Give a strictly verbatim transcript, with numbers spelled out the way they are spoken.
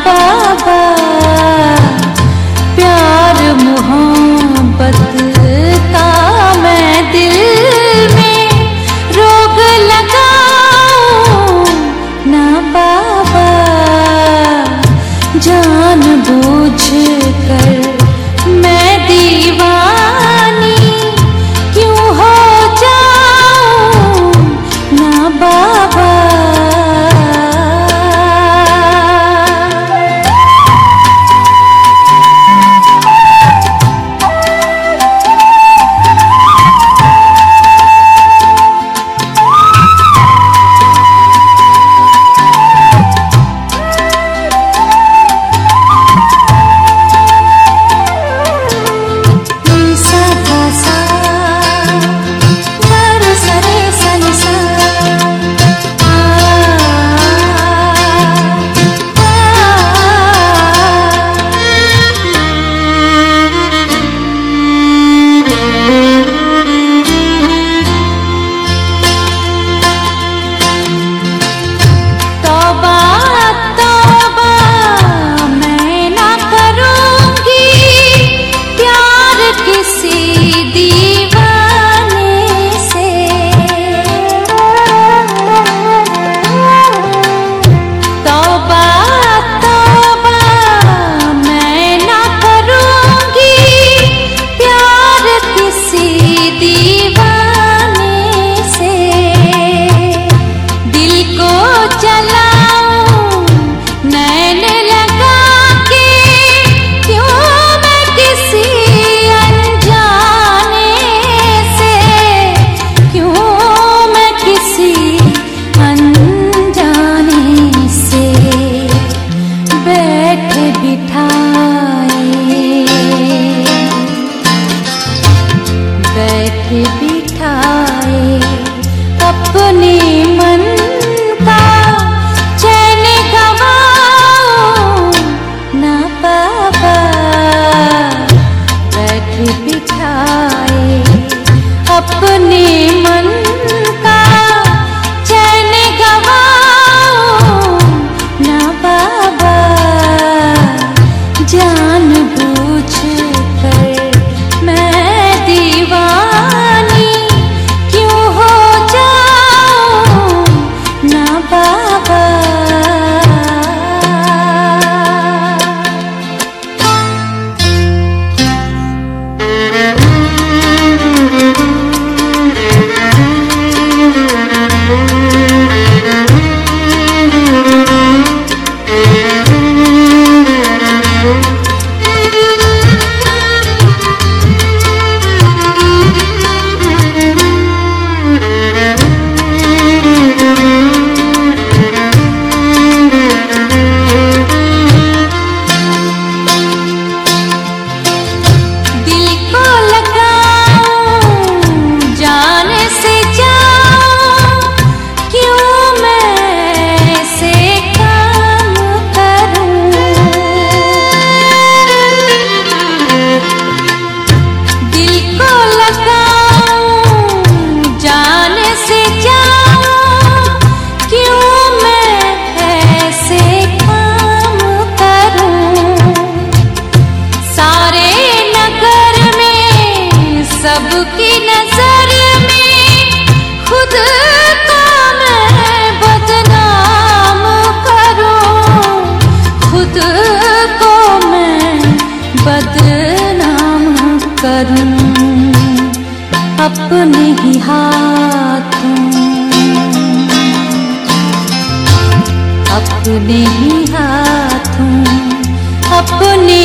बाबा प्यार मोहब्बत का मैं दिल में रोग लगाऊं ना बाबा, जान बूझ कर मैं दीवानी क्यों हो जाऊं ना बाबा। बैठे बिठाए अपने मन का चैन गवाओ ना बाबा, बैठे बिठाए अपने मन का चैन गवाओ ना बाबा, जान बूझ कर मैं दीवानी क्यों हो जाऊं ना बाबा। सबकी नजर में खुद को मैं बदनाम करूं, खुद को मैं बदनाम करूं, अपने ही हाथों अपने ही हाथों अपने